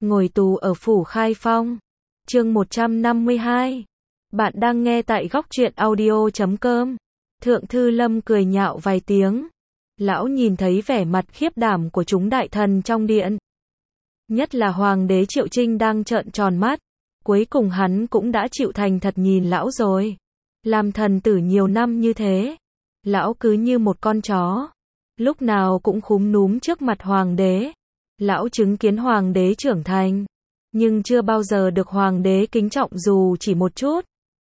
Ngồi tù ở phủ Khai Phong. Chương 152. Bạn đang nghe tại góc truyện audio.com. Thượng Thư Lâm cười nhạo vài tiếng. Lão nhìn thấy vẻ mặt khiếp đảm của chúng đại thần trong điện. Nhất là Hoàng đế Triệu Trinh đang trợn tròn mắt. Cuối cùng hắn cũng đã chịu thành thật nhìn lão rồi. Làm thần tử nhiều năm như thế. Lão cứ như một con chó. Lúc nào cũng khúm núm trước mặt Hoàng đế. Lão chứng kiến Hoàng đế trưởng thành. Nhưng chưa bao giờ được Hoàng đế kính trọng dù chỉ một chút.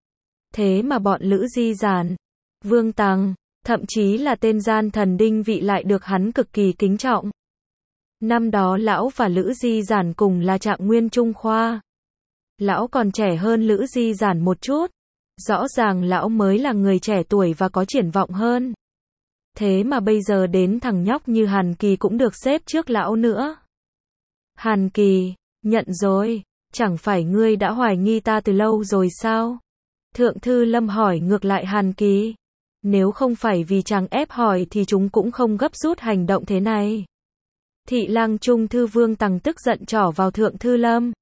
Thế mà bọn Lữ Di Giản, Vương Tằng, thậm chí là tên gian thần Đinh Vị lại được hắn cực kỳ kính trọng. Năm đó lão và Lữ Di Giản cùng là trạng nguyên Trung Khoa. Lão còn trẻ hơn Lữ Di Giản một chút. Rõ ràng lão mới là người trẻ tuổi và có triển vọng hơn. Thế mà bây giờ đến thằng nhóc như Hàn Kỳ cũng được xếp trước lão nữa. Hàn Kỳ, nhận rồi, chẳng phải ngươi đã hoài nghi ta từ lâu rồi sao? Thượng Thư Lâm hỏi ngược lại Hàn Kỳ. Nếu không phải vì chàng ép hỏi thì chúng cũng không gấp rút hành động thế này. Thị lang Trung Thư Vương Tằng tức giận trỏ vào Thượng Thư Lâm.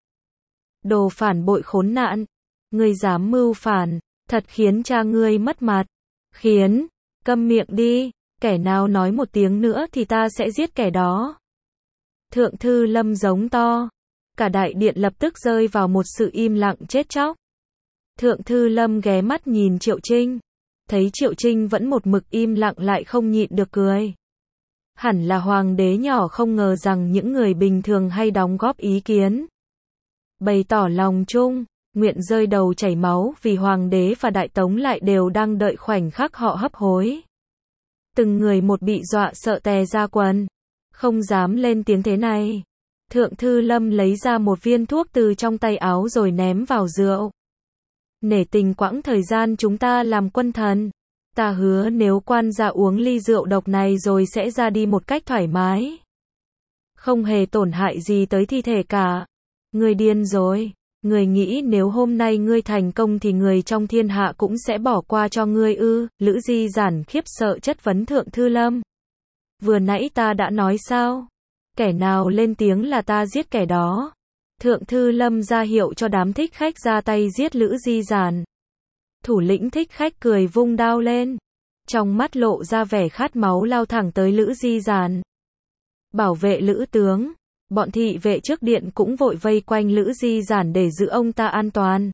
Đồ phản bội khốn nạn. Ngươi dám mưu phản, thật khiến cha ngươi mất mặt. Khiến, câm miệng đi, kẻ nào nói một tiếng nữa thì ta sẽ giết kẻ đó. Thượng Thư Lâm giống to. Cả đại điện lập tức rơi vào một sự im lặng chết chóc. Thượng Thư Lâm ghé mắt nhìn Triệu Trinh. Thấy Triệu Trinh vẫn một mực im lặng lại không nhịn được cười. Hẳn là Hoàng đế nhỏ không ngờ rằng những người bình thường hay đóng góp ý kiến. Bày tỏ lòng chung, nguyện rơi đầu chảy máu vì Hoàng đế và Đại Tống lại đều đang đợi khoảnh khắc họ hấp hối. Từng người một bị dọa sợ tè ra quần. Không dám lên tiếng thế này. Thượng Thư Lâm lấy ra một viên thuốc từ trong tay áo rồi ném vào rượu. Nể tình quãng thời gian chúng ta làm quân thần. Ta hứa nếu quan gia uống ly rượu độc này rồi sẽ ra đi một cách thoải mái. Không hề tổn hại gì tới thi thể cả. Ngươi điên rồi. Ngươi nghĩ nếu hôm nay ngươi thành công thì người trong thiên hạ cũng sẽ bỏ qua cho ngươi ư? Lữ Di Giản khiếp sợ chất vấn Thượng Thư Lâm. Vừa nãy ta đã nói sao? Kẻ nào lên tiếng là ta giết kẻ đó. Thượng Thư Lâm ra hiệu cho đám thích khách ra tay giết Lữ Di Giản. Thủ lĩnh thích khách cười vung đao lên. Trong mắt lộ ra vẻ khát máu lao thẳng tới Lữ Di Giản. Bảo vệ Lữ tướng. Bọn thị vệ trước điện cũng vội vây quanh Lữ Di Giản để giữ ông ta an toàn.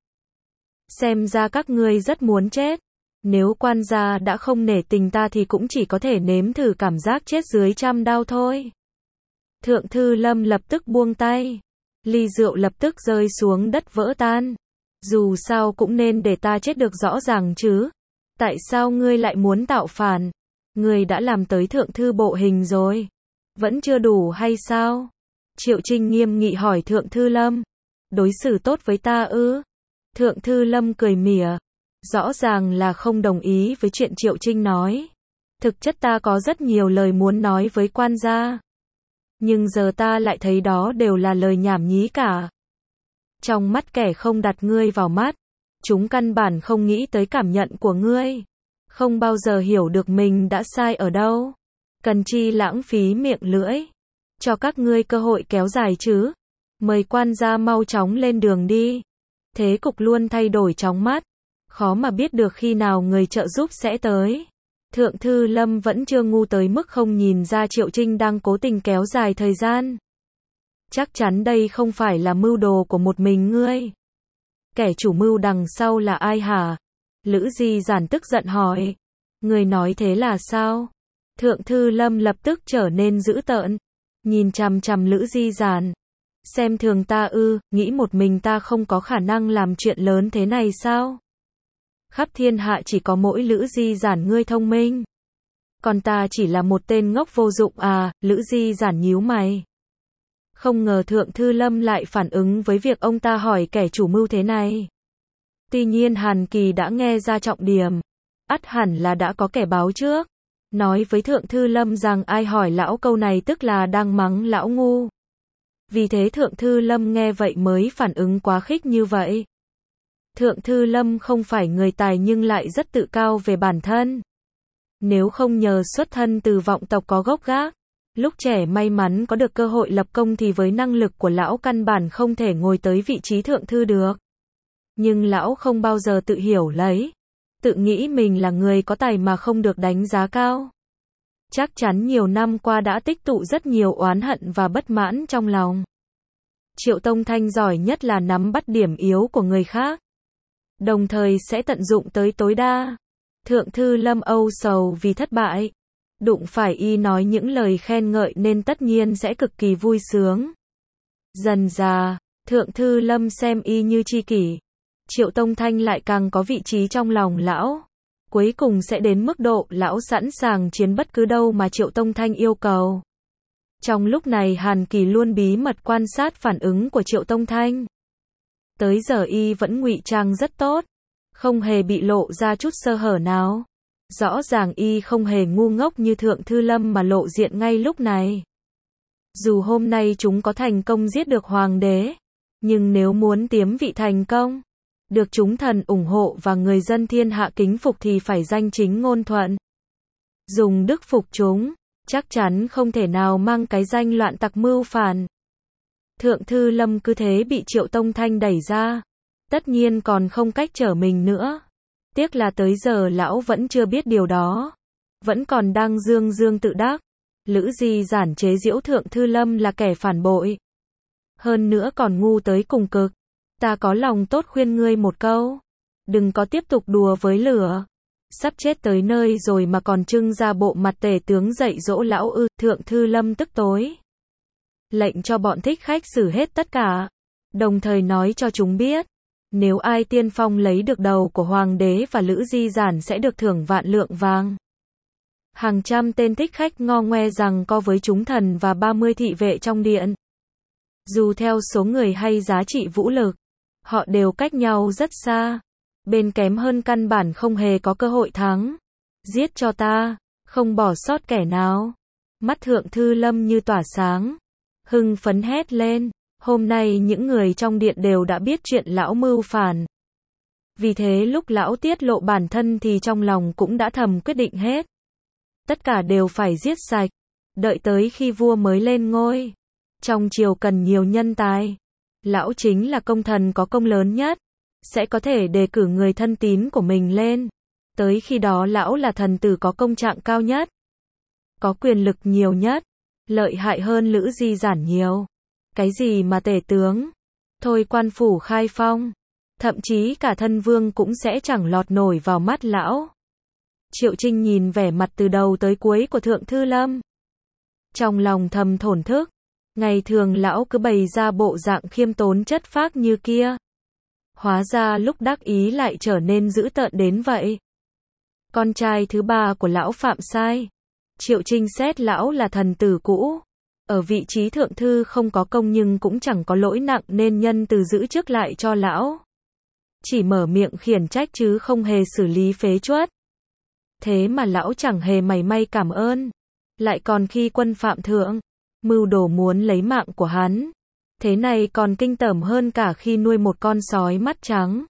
Xem ra các ngươi rất muốn chết. Nếu quan gia đã không nể tình ta thì cũng chỉ có thể nếm thử cảm giác chết dưới trăm đao thôi. Thượng Thư Lâm lập tức buông tay. Ly rượu lập tức rơi xuống đất vỡ tan. Dù sao cũng nên để ta chết được rõ ràng chứ. Tại sao ngươi lại muốn tạo phản? Ngươi đã làm tới thượng thư bộ hình rồi. Vẫn chưa đủ hay sao? Triệu Trinh nghiêm nghị hỏi Thượng Thư Lâm. Đối xử tốt với ta ư? Thượng Thư Lâm cười mỉa. Rõ ràng là không đồng ý với chuyện Triệu Trinh nói. Thực chất ta có rất nhiều lời muốn nói với quan gia. Nhưng giờ ta lại thấy đó đều là lời nhảm nhí cả. Trong mắt kẻ không đặt ngươi vào mắt, chúng căn bản không nghĩ tới cảm nhận của ngươi. Không bao giờ hiểu được mình đã sai ở đâu. Cần chi lãng phí miệng lưỡi. Cho các ngươi cơ hội kéo dài chứ. Mời quan gia mau chóng lên đường đi. Thế cục luôn thay đổi chóng mắt. Khó mà biết được khi nào người trợ giúp sẽ tới. Thượng Thư Lâm vẫn chưa ngu tới mức không nhìn ra Triệu Trinh đang cố tình kéo dài thời gian. Chắc chắn đây không phải là mưu đồ của một mình ngươi. Kẻ chủ mưu đằng sau là ai hả? Lữ Di Giản tức giận hỏi. Người nói thế là sao? Thượng Thư Lâm lập tức trở nên dữ tợn. Nhìn chằm chằm Lữ Di Giản. Xem thường ta ư? Nghĩ một mình ta không có khả năng làm chuyện lớn thế này sao? Khắp thiên hạ chỉ có mỗi Lữ Di Giản ngươi thông minh. Còn ta chỉ là một tên ngốc vô dụng à? Lữ Di Giản nhíu mày. Không ngờ Thượng Thư Lâm lại phản ứng với việc ông ta hỏi kẻ chủ mưu thế này. Tuy nhiên Hàn Kỳ đã nghe ra trọng điểm. Ắt hẳn là đã có kẻ báo trước. Nói với Thượng Thư Lâm rằng ai hỏi lão câu này tức là đang mắng lão ngu. Vì thế Thượng Thư Lâm nghe vậy mới phản ứng quá khích như vậy. Thượng Thư Lâm không phải người tài nhưng lại rất tự cao về bản thân. Nếu không nhờ xuất thân từ vọng tộc có gốc gác, Lúc trẻ may mắn có được cơ hội lập công thì với năng lực của lão căn bản không thể ngồi tới vị trí thượng thư được. Nhưng lão không bao giờ tự hiểu lấy, tự nghĩ mình là người có tài mà không được đánh giá cao. Chắc chắn nhiều năm qua đã tích tụ rất nhiều oán hận và bất mãn trong lòng. Triệu Tông Thanh giỏi nhất là nắm bắt điểm yếu của người khác, đồng thời sẽ tận dụng tới tối đa. Thượng thư Lâm âu sầu vì thất bại, đụng phải y nói những lời khen ngợi nên tất nhiên sẽ cực kỳ vui sướng. Dần dà, Thượng thư Lâm xem y như tri kỷ, Triệu Tông Thanh lại càng có vị trí trong lòng lão. Cuối cùng sẽ đến mức độ lão sẵn sàng chiến bất cứ đâu mà Triệu Tông Thanh yêu cầu. Trong lúc này Hàn Kỳ luôn bí mật quan sát phản ứng của Triệu Tông Thanh. Tới giờ y vẫn ngụy trang rất tốt, không hề bị lộ ra chút sơ hở nào. Rõ ràng y không hề ngu ngốc như Thượng thư Lâm mà lộ diện ngay lúc này. Dù hôm nay chúng có thành công giết được hoàng đế, nhưng nếu muốn tiếm vị thành công, được chúng thần ủng hộ và người dân thiên hạ kính phục thì phải danh chính ngôn thuận. Dùng đức phục chúng, chắc chắn không thể nào mang cái danh loạn tặc mưu phản. Thượng thư Lâm cứ thế bị Triệu Tông Thanh đẩy ra, tất nhiên còn không cách trở mình nữa. Tiếc là tới giờ lão vẫn chưa biết điều đó, vẫn còn đang dương dương tự đắc. Lữ Di Giản chế giễu Thượng thư Lâm là kẻ phản bội, hơn nữa còn ngu tới cùng cực. Ta có lòng tốt khuyên ngươi một câu, đừng có tiếp tục đùa với lửa. Sắp chết tới nơi rồi mà còn trưng ra bộ mặt tể tướng dạy dỗ lão ư. Thượng thư Lâm tức tối, lệnh cho bọn thích khách xử hết tất cả, đồng thời nói cho chúng biết, nếu ai tiên phong lấy được đầu của hoàng đế và Lữ Di Giản sẽ được thưởng vạn lượng vàng. Hàng trăm tên thích khách ngo ngoe rằng co với chúng thần và 30 thị vệ trong điện. Dù theo số người hay giá trị vũ lực, họ đều cách nhau rất xa. Bên kém hơn căn bản không hề có cơ hội thắng. Giết cho ta, không bỏ sót kẻ nào. Mắt Thượng thư Lâm như tỏa sáng, hưng phấn hét lên. Hôm nay những người trong điện đều đã biết chuyện lão mưu phản. Vì thế lúc lão tiết lộ bản thân thì trong lòng cũng đã thầm quyết định hết. Tất cả đều phải giết sạch, đợi tới khi vua mới lên ngôi. Trong triều cần nhiều nhân tài. Lão chính là công thần có công lớn nhất, sẽ có thể đề cử người thân tín của mình lên. Tới khi đó lão là thần tử có công trạng cao nhất, có quyền lực nhiều nhất, lợi hại hơn Lữ Di Giản nhiều. Cái gì mà tể tướng, thôi quan phủ khai phong, thậm chí cả thân vương cũng sẽ chẳng lọt nổi vào mắt lão. Triệu Trinh nhìn vẻ mặt từ đầu tới cuối của Thượng thư Lâm, trong lòng thầm thổn thức. Ngày thường lão cứ bày ra bộ dạng khiêm tốn chất phác như kia, hóa ra lúc đắc ý lại trở nên dữ tợn đến vậy. Con trai thứ ba của lão phạm sai. Triệu Trinh xét lão là thần tử cũ, ở vị trí thượng thư không có công nhưng cũng chẳng có lỗi nặng nên nhân từ giữ chức lại cho lão. Chỉ mở miệng khiển trách chứ không hề xử lý phế truất. Thế mà lão chẳng hề mảy may cảm ơn, lại còn khi quân phạm thượng, mưu đồ muốn lấy mạng của hắn. Thế này còn kinh tởm hơn cả khi nuôi một con sói mắt trắng.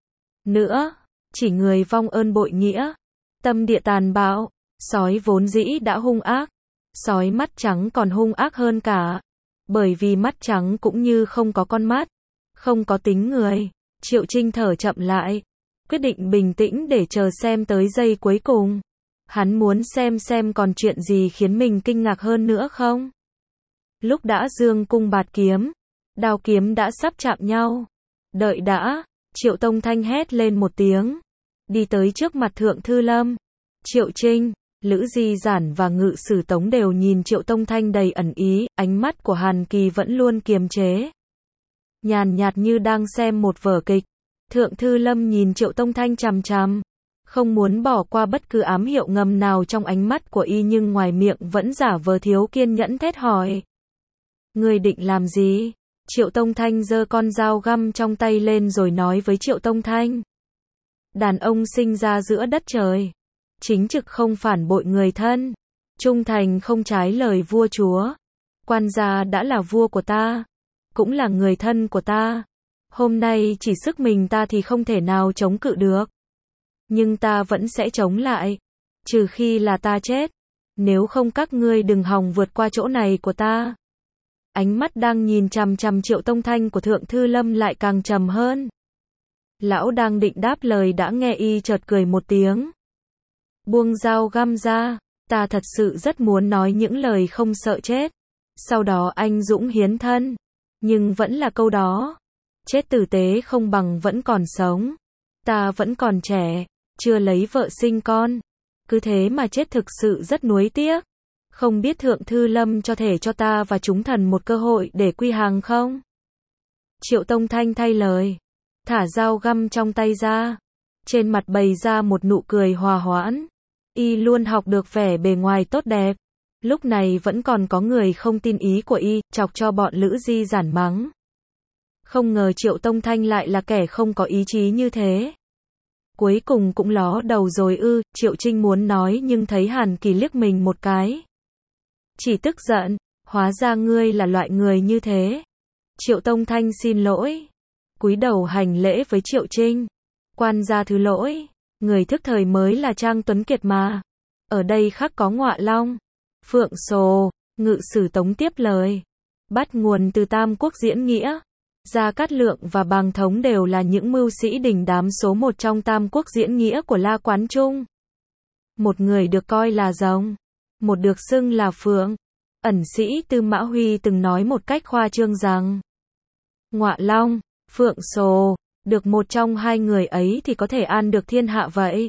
Nữa, chỉ người vong ơn bội nghĩa, tâm địa tàn bạo, sói vốn dĩ đã hung ác, sói mắt trắng còn hung ác hơn cả. Bởi vì mắt trắng cũng như không có con mắt, không có tính người. Triệu Trinh thở chậm lại, quyết định bình tĩnh để chờ xem tới giây cuối cùng. Hắn muốn xem còn chuyện gì khiến mình kinh ngạc hơn nữa không. Lúc đã dương cung bạt kiếm, đao kiếm đã sắp chạm nhau. Đợi đã, Triệu Tông Thanh hét lên một tiếng, đi tới trước mặt Thượng thư Lâm. Triệu Trinh, Lữ Di Giản và Ngự sử Tống đều nhìn Triệu Tông Thanh đầy ẩn ý, ánh mắt của Hàn Kỳ vẫn luôn kiềm chế, nhàn nhạt như đang xem một vở kịch. Thượng thư Lâm nhìn Triệu Tông Thanh chằm chằm, không muốn bỏ qua bất cứ ám hiệu ngầm nào trong ánh mắt của y nhưng ngoài miệng vẫn giả vờ thiếu kiên nhẫn thét hỏi. Ngươi định làm gì? Triệu Tông Thanh giơ con dao găm trong tay lên rồi nói với Triệu Tông Thanh. Đàn ông sinh ra giữa đất trời, chính trực không phản bội người thân, trung thành không trái lời vua chúa. Quan gia đã là vua của ta, cũng là người thân của ta. Hôm nay chỉ sức mình ta thì không thể nào chống cự được. Nhưng ta vẫn sẽ chống lại, trừ khi là ta chết. Nếu không các ngươi đừng hòng vượt qua chỗ này của ta. Ánh mắt đang nhìn chằm chằm Triệu Tông Thanh của Thượng Thư Lâm lại càng trầm hơn. Lão đang định đáp lời đã nghe y chợt cười một tiếng. Buông dao găm ra, ta thật sự rất muốn nói những lời không sợ chết. Sau đó anh dũng hiến thân. Nhưng vẫn là câu đó. Chết tử tế không bằng vẫn còn sống. Ta vẫn còn trẻ, chưa lấy vợ sinh con. Cứ thế mà chết thực sự rất nuối tiếc. Không biết Thượng Thư Lâm cho thể cho ta và chúng thần một cơ hội để quy hàng không? Triệu Tông Thanh thay lời. Thả dao găm trong tay ra. Trên mặt bày ra một nụ cười hòa hoãn. Y luôn học được vẻ bề ngoài tốt đẹp. Lúc này vẫn còn có người không tin ý của y, chọc cho bọn Lữ Di giản mắng. Không ngờ Triệu Tông Thanh lại là kẻ không có ý chí như thế. Cuối cùng cũng ló đầu rồi ư, Triệu Trinh muốn nói nhưng thấy Hàn Kỳ liếc mình một cái. Chỉ tức giận, hóa ra ngươi là loại người như thế. Triệu Tông Thanh xin lỗi. Cúi đầu hành lễ với Triệu Trinh. Quan gia thứ lỗi, người thức thời mới là Trang Tuấn Kiệt mà. Ở đây khắc có ngọa long. Phượng Sồ, Ngự Sử Tống tiếp lời. Bắt nguồn từ Tam Quốc diễn nghĩa. Gia Cát Lượng và Bàng Thống đều là những mưu sĩ đình đám số một trong Tam Quốc diễn nghĩa của La Quán Trung. Một người được coi là rồng, một được xưng là phượng. Ẩn sĩ Tư Mã Huy từng nói một cách khoa trương rằng ngọa long, Phượng Sồ, được một trong hai người ấy thì có thể an được thiên hạ vậy.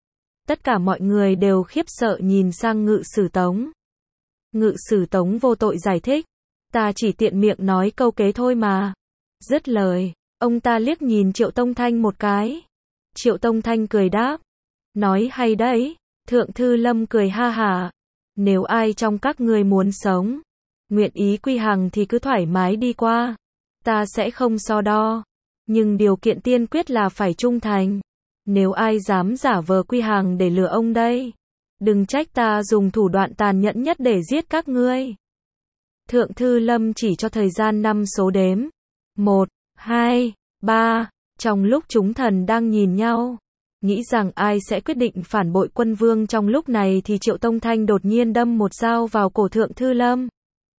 Tất cả mọi người đều khiếp sợ nhìn sang Ngự Sử Tống. Ngự Sử Tống vô tội giải thích. Ta chỉ tiện miệng nói câu kế thôi mà. Dứt lời, ông ta liếc nhìn Triệu Tông Thanh một cái. Triệu Tông Thanh cười đáp. Nói hay đấy. Thượng Thư Lâm cười ha hả. Nếu ai trong các ngươi muốn sống, nguyện ý quy hàng thì cứ thoải mái đi qua. Ta sẽ không so đo. Nhưng điều kiện tiên quyết là phải trung thành. Nếu ai dám giả vờ quy hàng để lừa ông đây, đừng trách ta dùng thủ đoạn tàn nhẫn nhất để giết các ngươi. Thượng Thư Lâm chỉ cho thời gian 5 số đếm. 1, 2, 3. Trong lúc chúng thần đang nhìn nhau, nghĩ rằng ai sẽ quyết định phản bội quân vương trong lúc này thì Triệu Tông Thanh đột nhiên đâm một dao vào cổ Thượng Thư Lâm.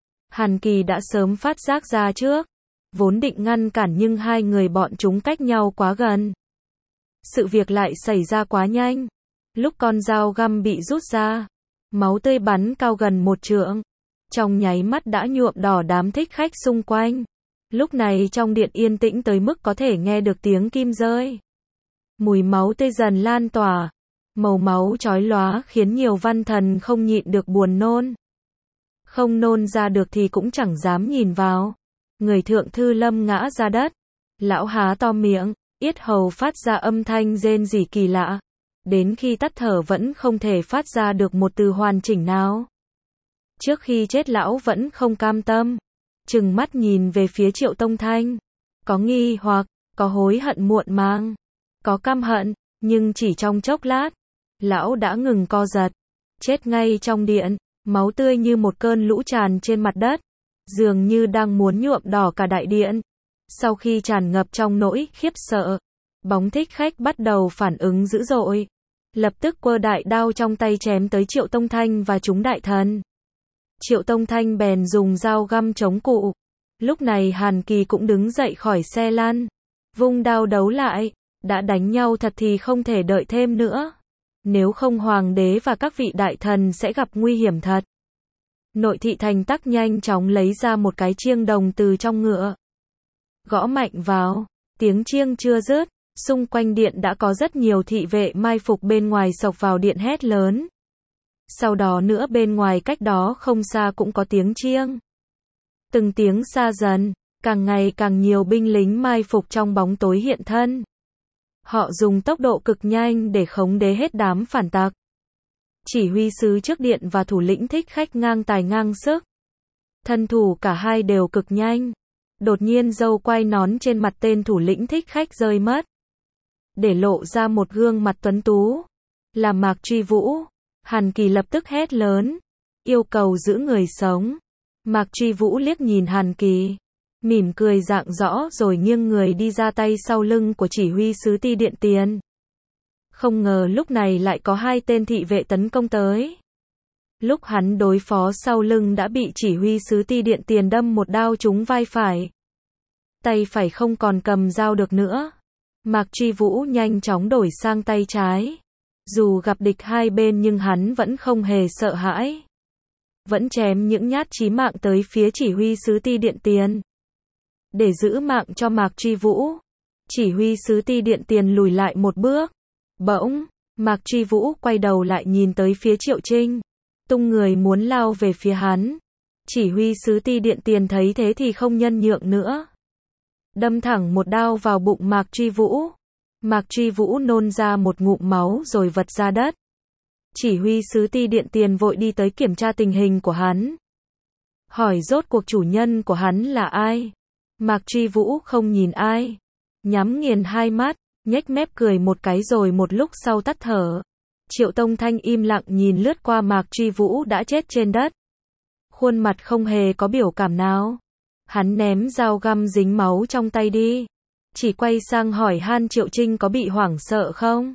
Hàn Kỳ đã sớm phát giác ra trước. Vốn định ngăn cản nhưng hai người bọn chúng cách nhau quá gần. Sự việc lại xảy ra quá nhanh. Lúc con dao găm bị rút ra, máu tươi bắn cao gần 1 trượng. Trong nháy mắt đã nhuộm đỏ đám thích khách xung quanh. Lúc này trong điện yên tĩnh tới mức có thể nghe được tiếng kim rơi. Mùi máu tươi dần lan tỏa. Màu máu chói lóa khiến nhiều văn thần không nhịn được buồn nôn. Không nôn ra được thì cũng chẳng dám nhìn vào. Người Thượng Thư Lâm ngã ra đất. Lão há to miệng, yết hầu phát ra âm thanh rên rỉ kỳ lạ. Đến khi tắt thở vẫn không thể phát ra được một từ hoàn chỉnh nào. Trước khi chết lão vẫn không cam tâm. Trừng mắt nhìn về phía Triệu Tông Thanh. Có nghi hoặc, có hối hận muộn màng, có căm hận, nhưng chỉ trong chốc lát, lão đã ngừng co giật. Chết ngay trong điện, máu tươi như một cơn lũ tràn trên mặt đất. Dường như đang muốn nhuộm đỏ cả đại điện. Sau khi tràn ngập trong nỗi khiếp sợ, bóng thích khách bắt đầu phản ứng dữ dội. Lập tức quơ đại đao trong tay chém tới Triệu Tông Thanh và chúng đại thần. Triệu Tông Thanh bèn dùng dao găm chống cụ. Lúc này Hàn Kỳ cũng đứng dậy khỏi xe lăn. Vung đao đấu lại. Đã đánh nhau thật thì không thể đợi thêm nữa. Nếu không hoàng đế và các vị đại thần sẽ gặp nguy hiểm thật. Nội thị Thành Tắc nhanh chóng lấy ra một cái chiêng đồng từ trong ngựa. Gõ mạnh vào. Tiếng chiêng chưa dứt. Xung quanh điện đã có rất nhiều thị vệ mai phục bên ngoài xộc vào điện hét lớn. Sau đó nữa bên ngoài cách đó không xa cũng có tiếng chiêng. Từng tiếng xa dần, càng ngày càng nhiều binh lính mai phục trong bóng tối hiện thân. Họ dùng tốc độ cực nhanh để khống chế hết đám phản tặc. Chỉ huy sứ trước điện và thủ lĩnh thích khách ngang tài ngang sức. Thân thủ cả hai đều cực nhanh. Đột nhiên râu quai nón trên mặt tên thủ lĩnh thích khách rơi mất. Để lộ ra một gương mặt tuấn tú. Là Mạc Truy Vũ. Hàn Kỳ lập tức hét lớn. Yêu cầu giữ người sống. Mạc Truy Vũ liếc nhìn Hàn Kỳ. Mỉm cười rạng rõ rồi nghiêng người đi ra tay sau lưng của chỉ huy sứ Ti Điện Tiền. Không ngờ lúc này lại có hai tên thị vệ tấn công tới. Lúc hắn đối phó sau lưng đã bị chỉ huy sứ Ti Điện Tiền đâm một đao trúng vai phải. Tay phải không còn cầm dao được nữa. Mạc Truy Vũ nhanh chóng đổi sang tay trái. Dù gặp địch hai bên nhưng hắn vẫn không hề sợ hãi. Vẫn chém những nhát chí mạng tới phía chỉ huy sứ Ti Điện Tiền. Để giữ mạng cho Mạc Truy Vũ, chỉ huy sứ Ti Điện Tiền lùi lại một bước. Bỗng, Mạc Truy Vũ quay đầu lại nhìn tới phía Triệu Trinh, tung người muốn lao về phía hắn. Chỉ huy sứ Ti Điện Tiền thấy thế thì không nhân nhượng nữa. Đâm thẳng một đao vào bụng Mạc Truy Vũ. Mạc Truy Vũ nôn ra một ngụm máu rồi vật ra đất. Chỉ huy sứ Ti Điện Tiền vội đi tới kiểm tra tình hình của hắn. Hỏi rốt cuộc chủ nhân của hắn là ai? Mạc Truy Vũ không nhìn ai. Nhắm nghiền hai mắt, nhếch mép cười một cái rồi một lúc sau tắt thở. Triệu Tông Thanh im lặng nhìn lướt qua Mạc Truy Vũ đã chết trên đất. Khuôn mặt không hề có biểu cảm nào. Hắn ném dao găm dính máu trong tay đi. Chỉ quay sang hỏi han Triệu Trinh có bị hoảng sợ không?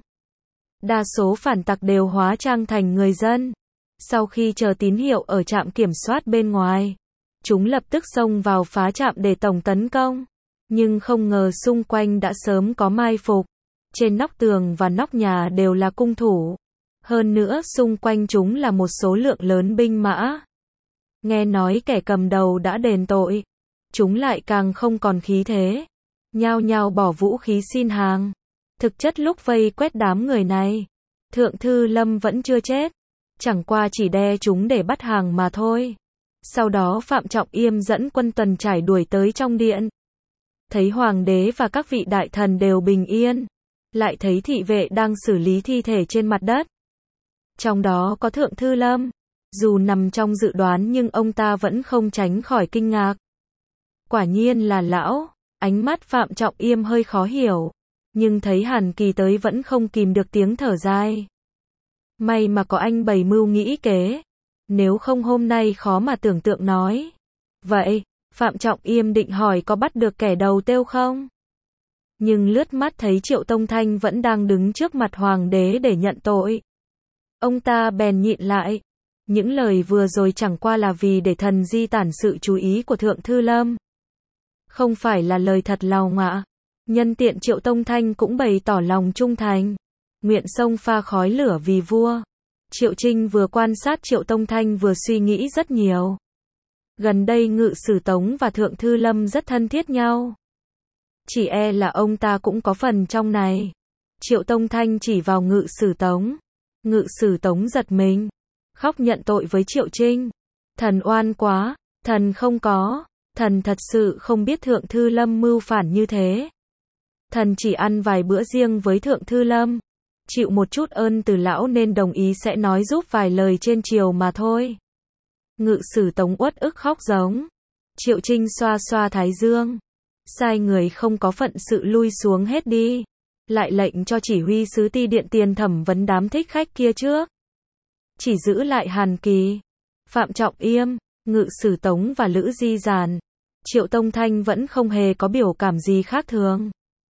Đa số phản tặc đều hóa trang thành người dân. Sau khi chờ tín hiệu ở trạm kiểm soát bên ngoài, chúng lập tức xông vào phá trạm để tổng tấn công. Nhưng không ngờ xung quanh đã sớm có mai phục. Trên nóc tường và nóc nhà đều là cung thủ. Hơn nữa xung quanh chúng là một số lượng lớn binh mã. Nghe nói kẻ cầm đầu đã đền tội. Chúng lại càng không còn khí thế. Nhao nhao bỏ vũ khí xin hàng. Thực chất lúc vây quét đám người này, Thượng Thư Lâm vẫn chưa chết. Chẳng qua chỉ đe chúng để bắt hàng mà thôi. Sau đó Phạm Trọng Yêm dẫn quân tuần trải đuổi tới trong điện. Thấy hoàng đế và các vị đại thần đều bình yên. Lại thấy thị vệ đang xử lý thi thể trên mặt đất. Trong đó có Thượng Thư Lâm. Dù nằm trong dự đoán nhưng ông ta vẫn không tránh khỏi kinh ngạc. Quả nhiên là lão. Ánh mắt Phạm Trọng Yêm hơi khó hiểu. Nhưng thấy Hàn Kỳ tới vẫn không kìm được tiếng thở dài. May mà có anh bày mưu nghĩ kế. Nếu không hôm nay khó mà tưởng tượng nói. Vậy, Phạm Trọng Yêm định hỏi có bắt được kẻ đầu têu không? Nhưng lướt mắt thấy Triệu Tông Thanh vẫn đang đứng trước mặt hoàng đế để nhận tội. Ông ta bèn nhịn lại. Những lời vừa rồi chẳng qua là vì để thần di tản sự chú ý của Thượng Thư Lâm. Không phải là lời thật lòng ạ. Nhân tiện Triệu Tông Thanh cũng bày tỏ lòng trung thành. Nguyện xông pha khói lửa vì vua. Triệu Trinh vừa quan sát Triệu Tông Thanh vừa suy nghĩ rất nhiều. Gần đây Ngự Sử Tống và Thượng Thư Lâm rất thân thiết nhau. Chỉ e là ông ta cũng có phần trong này. Triệu Tông Thanh chỉ vào Ngự Sử Tống. Ngự Sử Tống giật mình. Khóc nhận tội với Triệu Trinh. Thần oan quá, thần không có. Thần thật sự không biết Thượng Thư Lâm mưu phản như thế. Thần chỉ ăn vài bữa riêng với Thượng Thư Lâm. Chịu một chút ơn từ lão nên đồng ý sẽ nói giúp vài lời trên triều mà thôi. Ngự Sử Tống uất ức khóc giống. Triệu Trinh xoa xoa thái dương. Sai người không có phận sự lui xuống hết đi. Lại lệnh cho chỉ huy sứ Ti Điện Tiền thẩm vấn đám thích khách kia trước. Chỉ giữ lại Hàn Kỳ, Phạm Trọng Yêm, Ngự Sử Tống và Lữ Di Giản. Triệu Tông Thanh vẫn không hề có biểu cảm gì khác thường.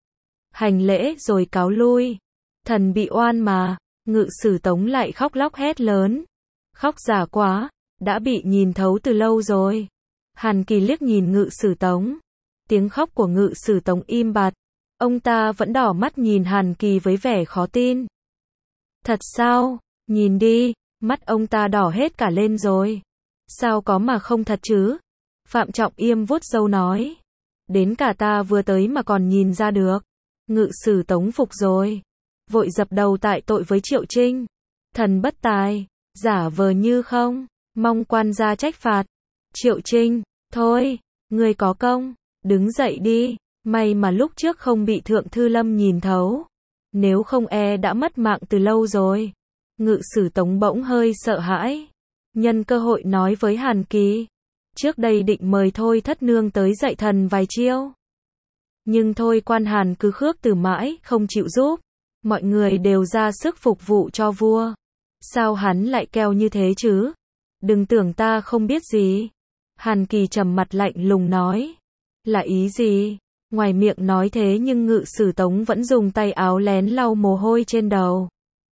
Hành lễ rồi cáo lui. Thần bị oan mà. Ngự Sử Tống lại khóc lóc hét lớn. Khóc giả quá, đã bị nhìn thấu từ lâu rồi. Hàn Kỳ liếc nhìn Ngự Sử Tống. Tiếng khóc của Ngự Sử Tống im bặt. Ông ta vẫn đỏ mắt nhìn Hàn Kỳ với vẻ khó tin. Thật sao? Nhìn đi, mắt ông ta đỏ hết cả lên rồi. Sao có mà không thật chứ? Phạm Trọng Yêm vuốt râu nói. Đến cả ta vừa tới mà còn nhìn ra được. Ngự Sử Tống phục rồi. Vội dập đầu tại tội với Triệu Trinh. Thần bất tài, giả vờ như không, mong quan gia trách phạt. Triệu Trinh, thôi, ngươi có công, đứng dậy đi. May mà lúc trước không bị Thượng Thư Lâm nhìn thấu. Nếu không e đã mất mạng từ lâu rồi. Ngự Sử Tống bỗng hơi sợ hãi. Nhân cơ hội nói với Hàn Kỳ. Trước đây định mời Thôi Thất Nương tới dạy thần vài chiêu. Nhưng Thôi Quan Hàn cứ khước từ mãi, không chịu giúp. Mọi người đều ra sức phục vụ cho vua. Sao hắn lại keo như thế chứ? Đừng tưởng ta không biết gì. Hàn Kỳ trầm mặt lạnh lùng nói. Là ý gì? Ngoài miệng nói thế nhưng Ngự Sử Tống vẫn dùng tay áo lén lau mồ hôi trên đầu.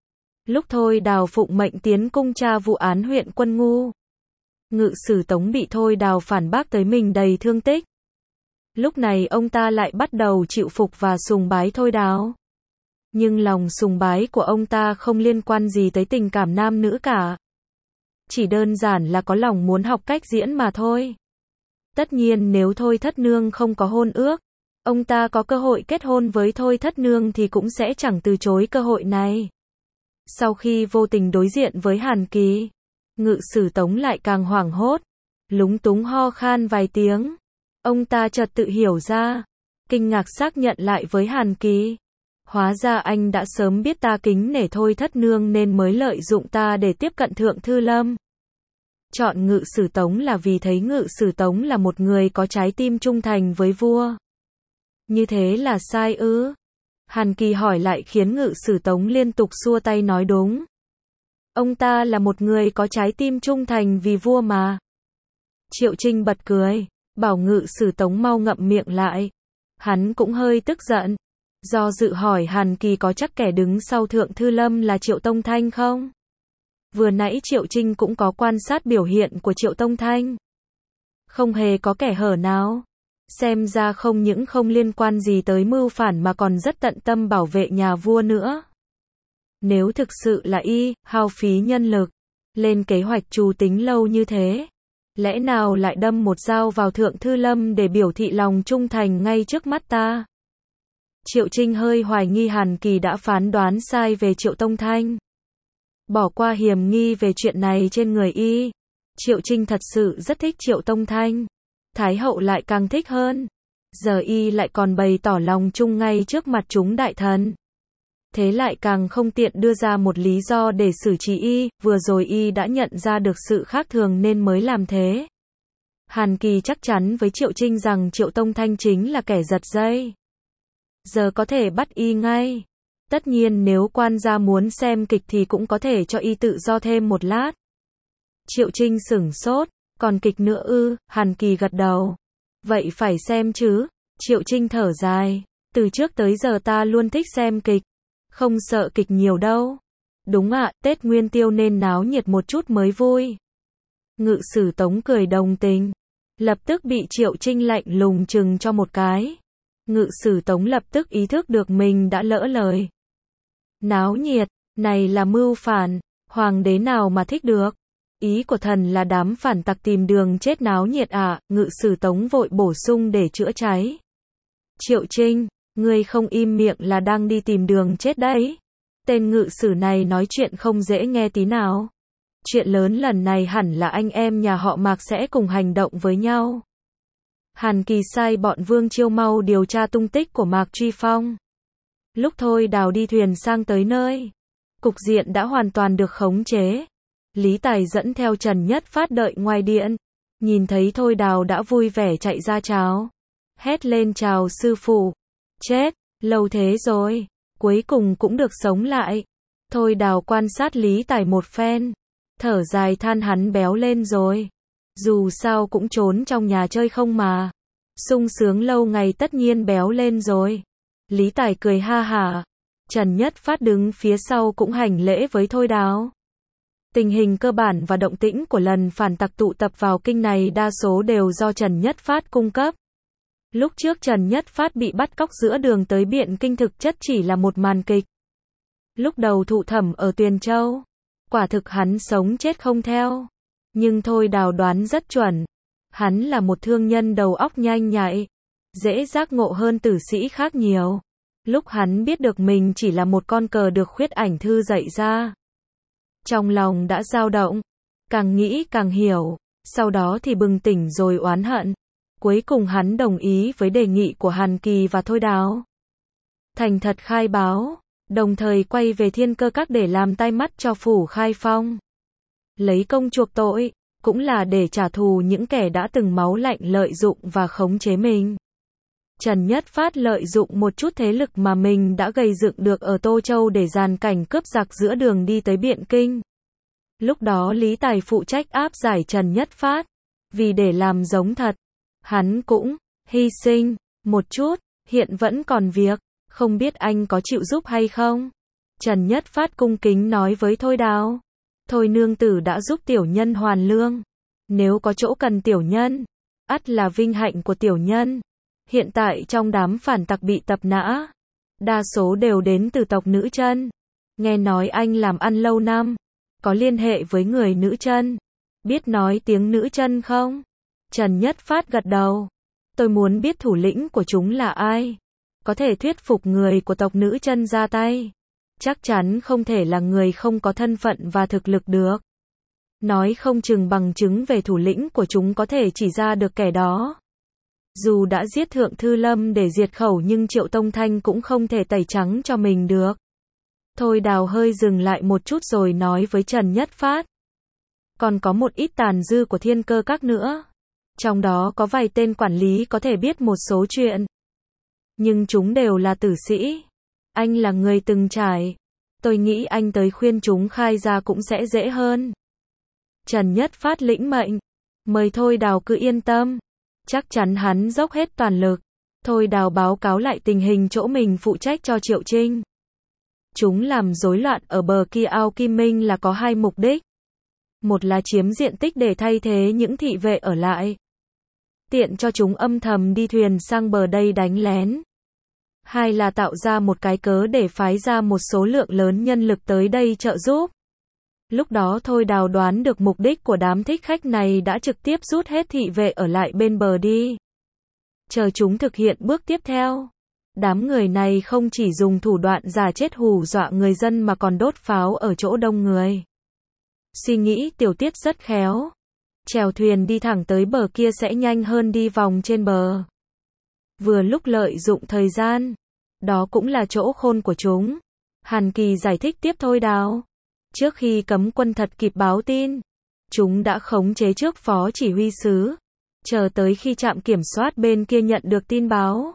Lúc Thôi Đào phụng mệnh tiến cung tra vụ án huyện Quân Ngu. Ngự sử Tống bị Thôi Đào phản bác tới mình đầy thương tích. Lúc này ông ta lại bắt đầu chịu phục và sùng bái Thôi Đào. Nhưng lòng sùng bái của ông ta không liên quan gì tới tình cảm nam nữ cả. Chỉ đơn giản là có lòng muốn học cách diễn mà thôi. Tất nhiên nếu Thôi Thất Nương không có hôn ước, ông ta có cơ hội kết hôn với Thôi Thất Nương thì cũng sẽ chẳng từ chối cơ hội này. Sau khi vô tình đối diện với Hàn Kỳ, ngự sử Tống lại càng hoảng hốt, lúng túng ho khan vài tiếng. Ông ta chợt tự hiểu ra, kinh ngạc xác nhận lại với Hàn Kỳ. Hóa ra anh đã sớm biết ta kính nể Thôi Thất Nương nên mới lợi dụng ta để tiếp cận Thượng Thư Lâm. Chọn ngự sử Tống là vì thấy ngự sử Tống là một người có trái tim trung thành với vua. Như thế là sai ư? Hàn Kỳ hỏi lại khiến ngự sử Tống liên tục xua tay nói đúng. Ông ta là một người có trái tim trung thành vì vua mà. Triệu Trinh bật cười, bảo ngự sử Tống mau ngậm miệng lại. Hắn cũng hơi tức giận. Do dự hỏi Hàn Kỳ có chắc kẻ đứng sau Thượng Thư Lâm là Triệu Tông Thanh không? Vừa nãy Triệu Trinh cũng có quan sát biểu hiện của Triệu Tông Thanh. Không hề có kẻ hở nào. Xem ra không những không liên quan gì tới mưu phản mà còn rất tận tâm bảo vệ nhà vua nữa. Nếu thực sự là hao phí nhân lực, lên kế hoạch trù tính lâu như thế, lẽ nào lại đâm một dao vào Thượng Thư Lâm để biểu thị lòng trung thành ngay trước mắt ta? Triệu Trinh hơi hoài nghi Hàn Kỳ đã phán đoán sai về Triệu Tông Thanh. Bỏ qua hiềm nghi về chuyện này trên người Triệu Trinh thật sự rất thích Triệu Tông Thanh. Thái hậu lại càng thích hơn. Giờ lại còn bày tỏ lòng chung ngay trước mặt chúng đại thần. Thế lại càng không tiện đưa ra một lý do để xử trí vừa rồi đã nhận ra được sự khác thường nên mới làm thế. Hàn Kỳ chắc chắn với Triệu Trinh rằng Triệu Tông Thanh chính là kẻ giật dây. Giờ có thể bắt ngay. Tất nhiên nếu quan gia muốn xem kịch thì cũng có thể cho tự do thêm một lát. Triệu Trinh sửng sốt, còn kịch nữa ư? Hàn Kỳ gật đầu. Vậy phải xem chứ. Triệu Trinh thở dài. Từ trước tới giờ ta luôn thích xem kịch. Không sợ kịch nhiều đâu. Đúng ạ, Tết Nguyên Tiêu nên náo nhiệt một chút mới vui. Ngự sử Tống cười đồng tình. Lập tức bị Triệu Trinh lạnh lùng chừng cho một cái. Ngự sử Tống lập tức ý thức được mình đã lỡ lời. Náo nhiệt, này là mưu phản, hoàng đế nào mà thích được. Ý của thần là đám phản tặc tìm đường chết náo nhiệt à? Ngự sử Tống vội bổ sung để chữa cháy. Triệu Trinh, ngươi không im miệng là đang đi tìm đường chết đấy. Tên ngự sử này nói chuyện không dễ nghe tí nào. Chuyện lớn lần này hẳn là anh em nhà họ Mạc sẽ cùng hành động với nhau. Hàn Kỳ sai bọn Vương Chiêu mau điều tra tung tích của Mạc Truy Phong. Lúc Thôi Đào đi thuyền sang tới nơi, cục diện đã hoàn toàn được khống chế. Lý Tài dẫn theo Trần Nhất Phát đợi ngoài điện. Nhìn thấy Thôi Đào đã vui vẻ chạy ra chào. Hét lên chào sư phụ. Chết, lâu thế rồi, cuối cùng cũng được sống lại. Thôi Đào quan sát Lý Tài một phen. Thở dài than hắn béo lên rồi. Dù sao cũng trốn trong nhà chơi không mà. Sung sướng lâu ngày tất nhiên béo lên rồi. Lý Tài cười ha hả. Trần Nhất Phát đứng phía sau cũng hành lễ với Thôi Đào. Tình hình cơ bản và động tĩnh của lần phản tặc tụ tập vào kinh này đa số đều do Trần Nhất Phát cung cấp. Lúc trước Trần Nhất Phát bị bắt cóc giữa đường tới Biện Kinh thực chất chỉ là một màn kịch. Lúc đầu thụ thẩm ở Tuyền Châu, quả thực hắn sống chết không theo. Nhưng Thôi Đào đoán rất chuẩn. Hắn là một thương nhân đầu óc nhanh nhạy, dễ giác ngộ hơn tử sĩ khác nhiều. Lúc hắn biết được mình chỉ là một con cờ được Khuyết Ảnh Thư dạy ra, trong lòng đã dao động, càng nghĩ càng hiểu, sau đó thì bừng tỉnh rồi oán hận. Cuối cùng hắn đồng ý với đề nghị của Hàn Kỳ và Thôi Đào. Thành thật khai báo, đồng thời quay về Thiên Cơ Các để làm tai mắt cho Phủ Khai Phong. Lấy công chuộc tội, cũng là để trả thù những kẻ đã từng máu lạnh lợi dụng và khống chế mình. Trần Nhất Phát lợi dụng một chút thế lực mà mình đã gây dựng được ở Tô Châu để dàn cảnh cướp giặc giữa đường đi tới Biện Kinh. Lúc đó Lý Tài phụ trách áp giải Trần Nhất Phát. Vì để làm giống thật, hắn cũng hy sinh một chút, hiện vẫn còn việc, không biết anh có chịu giúp hay không? Trần Nhất Phát cung kính nói với Thôi Đào. Thôi nương tử đã giúp tiểu nhân hoàn lương. Nếu có chỗ cần tiểu nhân, ắt là vinh hạnh của tiểu nhân. Hiện tại trong đám phản tặc bị tập nã, đa số đều đến từ tộc Nữ Chân. Nghe nói anh làm ăn lâu năm, có liên hệ với người Nữ Chân. Biết nói tiếng Nữ Chân không? Trần Nhất Phát gật đầu. Tôi muốn biết thủ lĩnh của chúng là ai. Có thể thuyết phục người của tộc Nữ Chân ra tay. Chắc chắn không thể là người không có thân phận và thực lực được. Nói không chừng bằng chứng về thủ lĩnh của chúng có thể chỉ ra được kẻ đó. Dù đã giết Thượng Thư Lâm để diệt khẩu nhưng Triệu Tông Thanh cũng không thể tẩy trắng cho mình được. Thôi Đào hơi dừng lại một chút rồi nói với Trần Nhất Phát. Còn có một ít tàn dư của Thiên Cơ Các nữa. Trong đó có vài tên quản lý có thể biết một số chuyện. Nhưng chúng đều là tử sĩ. Anh là người từng trải. Tôi nghĩ anh tới khuyên chúng khai ra cũng sẽ dễ hơn. Trần Nhất Phát lĩnh mệnh. Mời Thôi Đào cứ yên tâm. Chắc chắn hắn dốc hết toàn lực. Thôi Đào báo cáo lại tình hình chỗ mình phụ trách cho Triệu Trinh. Chúng làm rối loạn ở bờ kia ao Kim Minh là có hai mục đích. Một là chiếm diện tích để thay thế những thị vệ ở lại. Tiện cho chúng âm thầm đi thuyền sang bờ đây đánh lén. Hai là tạo ra một cái cớ để phái ra một số lượng lớn nhân lực tới đây trợ giúp. Lúc đó Thôi Đào đoán được mục đích của đám thích khách này đã trực tiếp rút hết thị vệ ở lại bên bờ đi. Chờ chúng thực hiện bước tiếp theo. Đám người này không chỉ dùng thủ đoạn giả chết hù dọa người dân mà còn đốt pháo ở chỗ đông người. Suy nghĩ tiểu tiết rất khéo. Chèo thuyền đi thẳng tới bờ kia sẽ nhanh hơn đi vòng trên bờ. Vừa lúc lợi dụng thời gian. Đó cũng là chỗ khôn của chúng. Hàn Kỳ giải thích tiếp Thôi Đào. Trước khi cấm quân thật kịp báo tin, chúng đã khống chế trước phó chỉ huy sứ. Chờ tới khi trạm kiểm soát bên kia nhận được tin báo.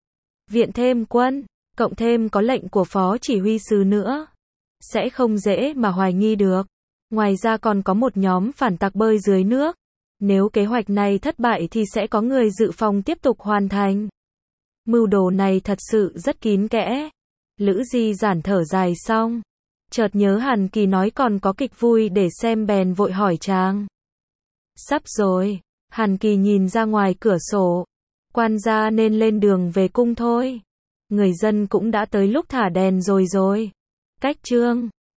Viện thêm quân, cộng thêm có lệnh của phó chỉ huy sứ nữa. Sẽ không dễ mà hoài nghi được. Ngoài ra còn có một nhóm phản tặc bơi dưới nước. Nếu kế hoạch này thất bại thì sẽ có người dự phòng tiếp tục hoàn thành. Mưu đồ này thật sự rất kín kẽ. Lữ Di Giản thở dài xong. Chợt nhớ Hàn Kỳ nói còn có kịch vui để xem bèn vội hỏi chàng. Sắp rồi. Hàn Kỳ nhìn ra ngoài cửa sổ. Quan gia nên lên đường về cung thôi. Người dân cũng đã tới lúc thả đèn rồi. Cách chương